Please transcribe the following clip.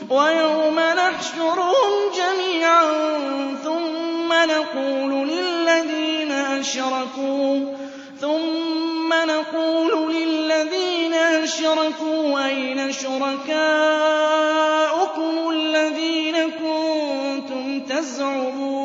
وَيَوْمَ نَحْشُرُهُمْ جَمِيعًا ثُمَّ نَقُولُ لِلَّذِينَ أَشْرَكُوا أَيْنَ شُرَكَاؤُكُمُ الَّذِينَ كُنتُمْ تَزْعُمُونَ